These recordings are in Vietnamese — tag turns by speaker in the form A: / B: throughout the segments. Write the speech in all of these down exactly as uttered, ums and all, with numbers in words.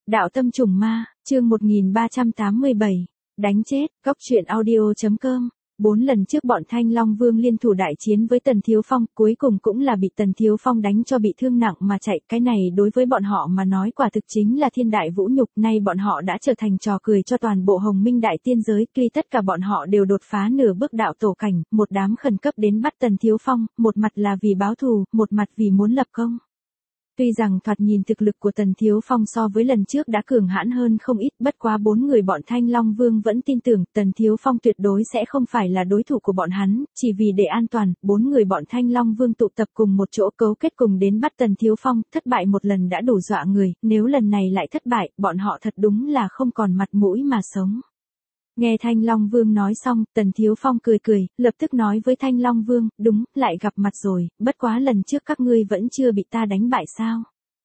A: Đạo tâm trùng ma, chương một nghìn ba trăm tám mươi bảy, đánh chết, góc truyện audio.com. Bốn lần trước bọn Thanh Long Vương liên thủ đại chiến với Tần Thiếu Phong, cuối cùng cũng là bị Tần Thiếu Phong đánh cho bị thương nặng mà chạy. Cái này đối với bọn họ mà nói quả thực chính là thiên đại vũ nhục. Nay bọn họ đã trở thành trò cười cho toàn bộ Hồng Minh đại tiên giới. Tuy tất cả bọn họ đều đột phá nửa bước đạo tổ cảnh, một đám khẩn cấp đến bắt Tần Thiếu Phong, một mặt là vì báo thù, một mặt vì muốn lập công. Tuy rằng thoạt nhìn thực lực của Tần Thiếu Phong so với lần trước đã cường hãn hơn không ít, bất quá bốn người bọn Thanh Long Vương vẫn tin tưởng Tần Thiếu Phong tuyệt đối sẽ không phải là đối thủ của bọn hắn, chỉ vì để an toàn, bốn người bọn Thanh Long Vương tụ tập cùng một chỗ cấu kết cùng đến bắt Tần Thiếu Phong, thất bại một lần đã đủ dọa người, nếu lần này lại thất bại, bọn họ thật đúng là không còn mặt mũi mà sống. Nghe Thanh Long Vương nói xong, Tần Thiếu Phong cười cười, lập tức nói với Thanh Long Vương, đúng, lại gặp mặt rồi, bất quá lần trước các ngươi vẫn chưa bị ta đánh bại sao?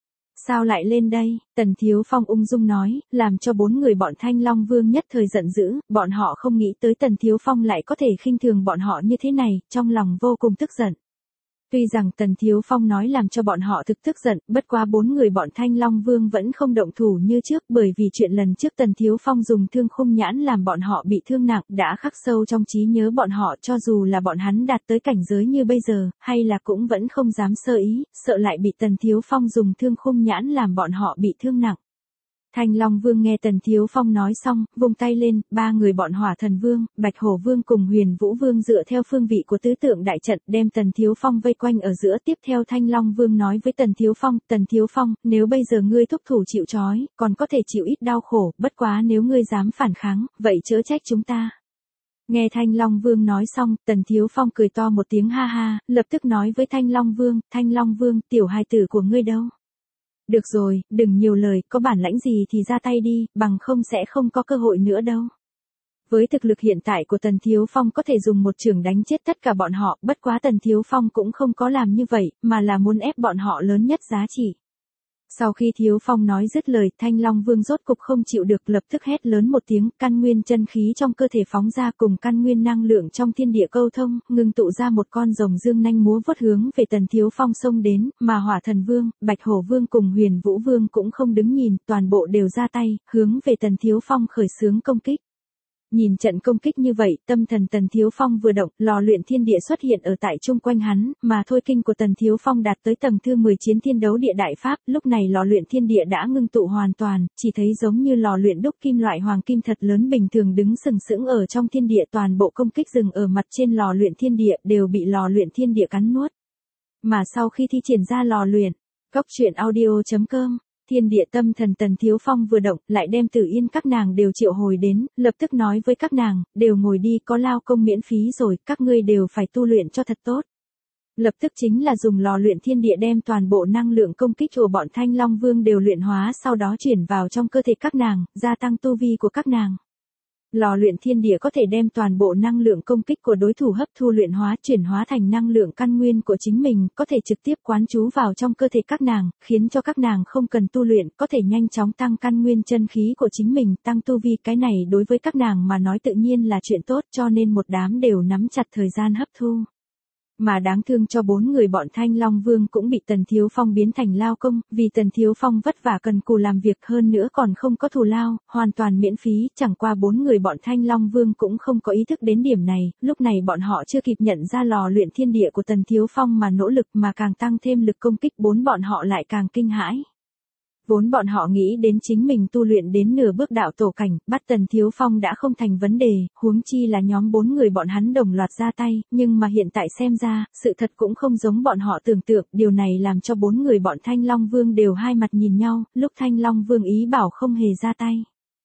A: Sao lại lên đây? Tần Thiếu Phong ung dung nói, làm cho bốn người bọn Thanh Long Vương nhất thời giận dữ, bọn họ không nghĩ tới Tần Thiếu Phong lại có thể khinh thường bọn họ như thế này, trong lòng vô cùng tức giận. Tuy rằng Tần Thiếu Phong nói làm cho bọn họ thực tức giận, bất quá bốn người bọn Thanh Long Vương vẫn không động thủ như trước, bởi vì chuyện lần trước Tần Thiếu Phong dùng thương khung nhãn làm bọn họ bị thương nặng đã khắc sâu trong trí nhớ bọn họ, cho dù là bọn hắn đạt tới cảnh giới như bây giờ, hay là cũng vẫn không dám sơ ý, sợ lại bị Tần Thiếu Phong dùng thương khung nhãn làm bọn họ bị thương nặng. Thanh Long Vương nghe Tần Thiếu Phong nói xong, vung tay lên, ba người bọn Hỏa Thần Vương, Bạch Hổ Vương cùng Huyền Vũ Vương dựa theo phương vị của tứ tượng đại trận đem Tần Thiếu Phong vây quanh ở giữa. Tiếp theo Thanh Long Vương nói với Tần Thiếu Phong, Tần Thiếu Phong, nếu bây giờ ngươi thúc thủ chịu trói, còn có thể chịu ít đau khổ, bất quá nếu ngươi dám phản kháng, vậy chớ trách chúng ta. Nghe Thanh Long Vương nói xong, Tần Thiếu Phong cười to một tiếng ha ha, lập tức nói với Thanh Long Vương, Thanh Long Vương, tiểu hài tử của ngươi đâu? Được rồi, đừng nhiều lời, có bản lãnh gì thì ra tay đi, bằng không sẽ không có cơ hội nữa đâu. Với thực lực hiện tại của Tần Thiếu Phong có thể dùng một chưởng đánh chết tất cả bọn họ, bất quá Tần Thiếu Phong cũng không có làm như vậy, mà là muốn ép bọn họ lớn nhất giá trị. Sau khi Thiếu Phong nói dứt lời, Thanh Long Vương rốt cục không chịu được, lập tức hét lớn một tiếng, căn nguyên chân khí trong cơ thể phóng ra cùng căn nguyên năng lượng trong thiên địa câu thông, ngưng tụ ra một con rồng dương nanh múa vuốt hướng về Tần Thiếu Phong xông đến, mà Hỏa Thần Vương, Bạch Hổ Vương cùng Huyền Vũ Vương cũng không đứng nhìn, toàn bộ đều ra tay, hướng về Tần Thiếu Phong khởi xướng công kích. Nhìn trận công kích như vậy, tâm thần Tần Thiếu Phong vừa động, lò luyện thiên địa xuất hiện ở tại chung quanh hắn, mà thôi kinh của Tần Thiếu Phong đạt tới tầng thứ mười chiến thiên đấu địa đại pháp, lúc này lò luyện thiên địa đã ngưng tụ hoàn toàn, chỉ thấy giống như lò luyện đúc kim loại hoàng kim thật lớn bình thường đứng sừng sững ở trong thiên địa, toàn bộ công kích dừng ở mặt trên lò luyện thiên địa đều bị lò luyện thiên địa cắn nuốt. Mà sau khi thi triển ra lò luyện, góc truyện audio.com, thiên địa tâm thần Tần Thiếu Phong vừa động, lại đem Tử Yên các nàng đều triệu hồi đến, lập tức nói với các nàng, đều ngồi đi, có lao công miễn phí rồi, các ngươi đều phải tu luyện cho thật tốt. Lập tức chính là dùng lò luyện thiên địa đem toàn bộ năng lượng công kích của bọn Thanh Long Vương đều luyện hóa, sau đó chuyển vào trong cơ thể các nàng, gia tăng tu vi của các nàng. Lò luyện thiên địa có thể đem toàn bộ năng lượng công kích của đối thủ hấp thu luyện hóa, chuyển hóa thành năng lượng căn nguyên của chính mình, có thể trực tiếp quán trú vào trong cơ thể các nàng, khiến cho các nàng không cần tu luyện, có thể nhanh chóng tăng căn nguyên chân khí của chính mình, tăng tu vi. Cái này đối với các nàng mà nói tự nhiên là chuyện tốt, cho nên một đám đều nắm chặt thời gian hấp thu. Mà đáng thương cho bốn người bọn Thanh Long Vương cũng bị Tần Thiếu Phong biến thành lao công, vì Tần Thiếu Phong vất vả cần cù làm việc hơn nữa còn không có thù lao, hoàn toàn miễn phí, chẳng qua bốn người bọn Thanh Long Vương cũng không có ý thức đến điểm này, lúc này bọn họ chưa kịp nhận ra lò luyện thiên địa của Tần Thiếu Phong mà nỗ lực mà càng tăng thêm lực công kích, bốn bọn họ lại càng kinh hãi. Vốn bọn họ nghĩ đến chính mình tu luyện đến nửa bước đạo tổ cảnh, bắt Tần Thiếu Phong đã không thành vấn đề, huống chi là nhóm bốn người bọn hắn đồng loạt ra tay, nhưng mà hiện tại xem ra, sự thật cũng không giống bọn họ tưởng tượng, điều này làm cho bốn người bọn Thanh Long Vương đều hai mặt nhìn nhau, lúc Thanh Long Vương ý bảo không hề ra tay.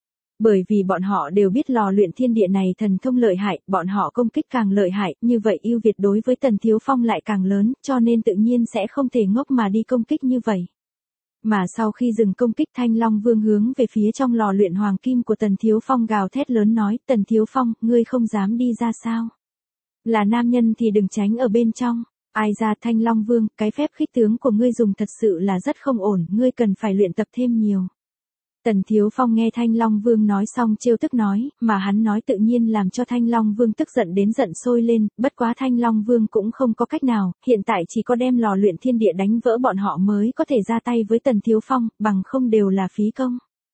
A: Bởi vì bọn họ đều biết lò luyện thiên địa này thần thông lợi hại, bọn họ công kích càng lợi hại, như vậy ưu việt đối với Tần Thiếu Phong lại càng lớn, cho nên tự nhiên sẽ không thể ngốc mà đi công kích như vậy. Mà sau khi dừng công kích, Thanh Long Vương hướng về phía trong lò luyện hoàng kim của Tần Thiếu Phong gào thét lớn nói, Tần Thiếu Phong, ngươi không dám đi ra sao? Là nam nhân thì đừng tránh ở bên trong. Ai ra Thanh Long Vương, cái phép khích tướng của ngươi dùng thật sự là rất không ổn, ngươi cần phải luyện tập thêm nhiều. Tần Thiếu Phong nghe Thanh Long Vương nói xong trêu tức nói, mà hắn nói tự nhiên làm cho Thanh Long Vương tức giận đến giận sôi lên, bất quá Thanh Long Vương cũng không có cách nào, hiện tại chỉ có đem lò luyện thiên địa đánh vỡ bọn họ mới có thể ra tay với Tần Thiếu Phong, bằng không đều là phí công.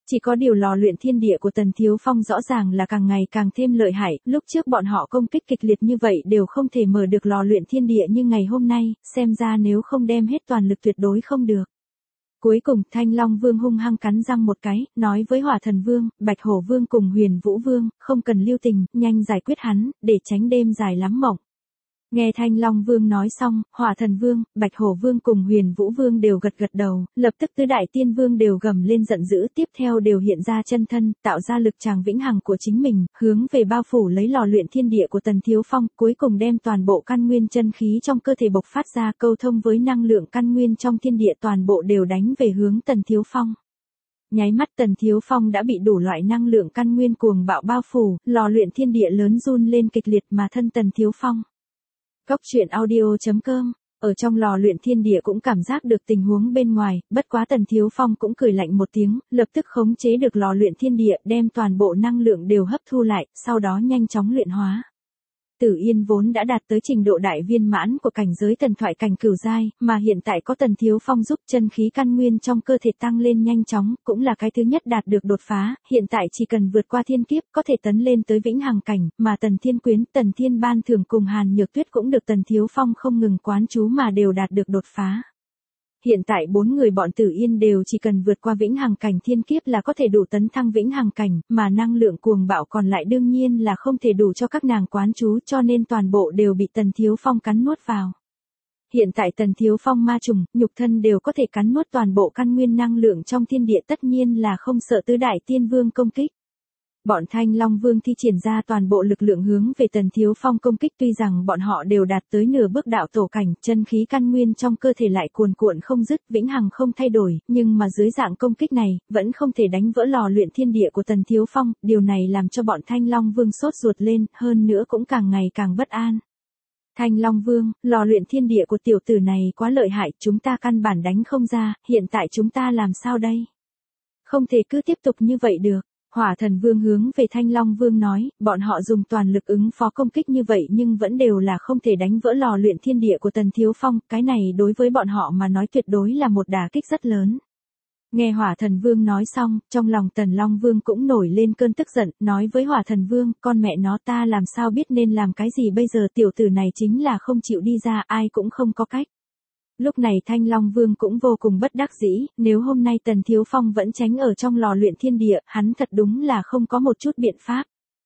A: Chỉ có điều lò luyện thiên địa của Tần Thiếu Phong rõ ràng là càng ngày càng thêm lợi hại, lúc trước bọn họ công kích kịch liệt như vậy đều không thể mở được lò luyện thiên địa như ngày hôm nay, xem ra nếu không đem hết toàn lực tuyệt đối không được. Cuối cùng, Thanh Long Vương hung hăng cắn răng một cái, nói với Hỏa Thần Vương, Bạch Hổ Vương cùng Huyền Vũ Vương, không cần lưu tình, nhanh giải quyết hắn, để tránh đêm dài lắm mộng. Nghe Thanh Long Vương nói xong, Hỏa Thần Vương, Bạch Hổ Vương cùng Huyền Vũ Vương đều gật gật đầu, lập tức tứ đại tiên vương đều gầm lên giận dữ, tiếp theo đều hiện ra chân thân, tạo ra lực tràng vĩnh hằng của chính mình, hướng về bao phủ lấy lò luyện thiên địa của Tần Thiếu Phong, cuối cùng đem toàn bộ căn nguyên chân khí trong cơ thể bộc phát ra, câu thông với năng lượng căn nguyên trong thiên địa, toàn bộ đều đánh về hướng Tần Thiếu Phong. Nháy mắt Tần Thiếu Phong đã bị đủ loại năng lượng căn nguyên cuồng bạo bao phủ, lò luyện thiên địa lớn run lên kịch liệt mà thân Tần Thiếu Phong. Cốc truyện audio chấm com, ở trong lò luyện thiên địa cũng cảm giác được tình huống bên ngoài, bất quá Tần Thiếu Phong cũng cười lạnh một tiếng, lập tức khống chế được lò luyện thiên địa, đem toàn bộ năng lượng đều hấp thu lại, sau đó nhanh chóng luyện hóa. Tử Yên vốn đã đạt tới trình độ đại viên mãn của cảnh giới thần thoại cảnh cửu giai, mà hiện tại có Tần Thiếu Phong giúp chân khí căn nguyên trong cơ thể tăng lên nhanh chóng, cũng là cái thứ nhất đạt được đột phá, hiện tại chỉ cần vượt qua thiên kiếp có thể tấn lên tới vĩnh hằng cảnh, mà Tần Thiên Quyến, Tần Thiên Ban Thường cùng Hàn Nhược Tuyết cũng được Tần Thiếu Phong không ngừng quán chú mà đều đạt được đột phá. Hiện tại bốn người bọn Tử Yên đều chỉ cần vượt qua vĩnh hằng cảnh thiên kiếp là có thể đủ tấn thăng vĩnh hằng cảnh, mà năng lượng cuồng bạo còn lại đương nhiên là không thể đủ cho các nàng quán chú, cho nên toàn bộ đều bị Tần Thiếu Phong cắn nuốt vào. Hiện tại Tần Thiếu Phong ma trùng, nhục thân đều có thể cắn nuốt toàn bộ căn nguyên năng lượng trong thiên địa, tất nhiên là không sợ tứ đại tiên vương công kích. Bọn Thanh Long Vương thi triển ra toàn bộ lực lượng hướng về Tần Thiếu Phong công kích, tuy rằng bọn họ đều đạt tới nửa bước đạo tổ cảnh, chân khí căn nguyên trong cơ thể lại cuồn cuộn không dứt, vĩnh hằng không thay đổi, nhưng mà dưới dạng công kích này, vẫn không thể đánh vỡ lò luyện thiên địa của Tần Thiếu Phong, điều này làm cho bọn Thanh Long Vương sốt ruột lên, hơn nữa cũng càng ngày càng bất an. Thanh Long Vương, lò luyện thiên địa của tiểu tử này quá lợi hại, chúng ta căn bản đánh không ra, hiện tại chúng ta làm sao đây? Không thể cứ tiếp tục như vậy được. Hỏa Thần Vương hướng về Thanh Long Vương nói, bọn họ dùng toàn lực ứng phó công kích như vậy nhưng vẫn đều là không thể đánh vỡ lò luyện thiên địa của Tần Thiếu Phong, cái này đối với bọn họ mà nói tuyệt đối là một đả kích rất lớn. Nghe Hỏa Thần Vương nói xong, trong lòng Tần Long Vương cũng nổi lên cơn tức giận, nói với Hỏa Thần Vương, con mẹ nó ta làm sao biết nên làm cái gì bây giờ, tiểu tử này chính là không chịu đi ra, ai cũng không có cách. Lúc này Thanh Long Vương cũng vô cùng bất đắc dĩ, nếu hôm nay Tần Thiếu Phong vẫn tránh ở trong lò luyện thiên địa, hắn thật đúng là không có một chút biện pháp.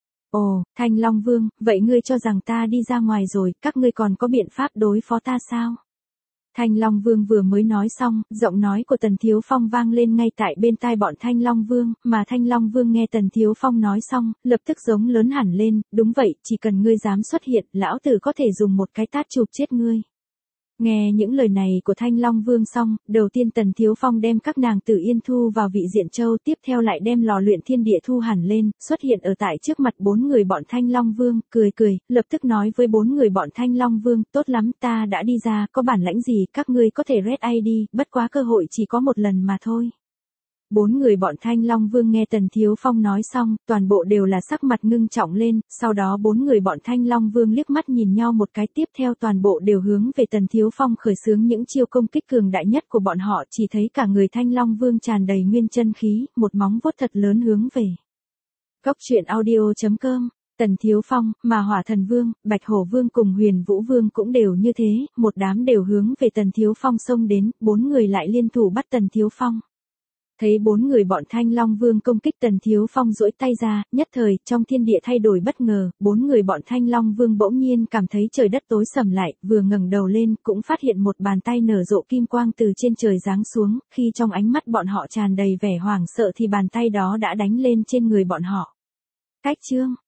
A: Ồ, Thanh Long Vương, vậy ngươi cho rằng ta đi ra ngoài rồi, các ngươi còn có biện pháp đối phó ta sao? Thanh Long Vương vừa mới nói xong, giọng nói của Tần Thiếu Phong vang lên ngay tại bên tai bọn Thanh Long Vương, mà Thanh Long Vương nghe Tần Thiếu Phong nói xong, lập tức giống lớn hẳn lên, đúng vậy, chỉ cần ngươi dám xuất hiện, lão tử có thể dùng một cái tát chụp chết ngươi. Nghe những lời này của Thanh Long Vương xong, đầu tiên Tần Thiếu Phong đem các nàng Tử Yên thu vào vị diện châu, tiếp theo lại đem lò luyện thiên địa thu hẳn lên, xuất hiện ở tại trước mặt bốn người bọn Thanh Long Vương, cười cười, lập tức nói với bốn người bọn Thanh Long Vương, tốt lắm, ta đã đi ra, có bản lãnh gì, các ngươi có thể red i đê, bất quá cơ hội chỉ có một lần mà thôi. Bốn người bọn Thanh Long Vương nghe Tần Thiếu Phong nói xong, toàn bộ đều là sắc mặt ngưng trọng lên, sau đó bốn người bọn Thanh Long Vương liếc mắt nhìn nhau một cái, tiếp theo toàn bộ đều hướng về Tần Thiếu Phong khởi xướng những chiêu công kích cường đại nhất của bọn họ, chỉ thấy cả người Thanh Long Vương tràn đầy nguyên chân khí, một móng vuốt thật lớn hướng về. Cốc truyện audio chấm com, Tần Thiếu Phong, mà Hỏa Thần Vương, Bạch Hổ Vương cùng Huyền Vũ Vương cũng đều như thế, một đám đều hướng về Tần Thiếu Phong xông đến, bốn người lại liên thủ bắt Tần Thiếu Phong. Thấy bốn người bọn Thanh Long Vương công kích Tần Thiếu Phong duỗi tay ra, nhất thời, trong thiên địa thay đổi bất ngờ, bốn người bọn Thanh Long Vương bỗng nhiên cảm thấy trời đất tối sầm lại, vừa ngẩng đầu lên, cũng phát hiện một bàn tay nở rộ kim quang từ trên trời giáng xuống, khi trong ánh mắt bọn họ tràn đầy vẻ hoảng sợ thì bàn tay đó đã đánh lên trên người bọn họ. Cách chương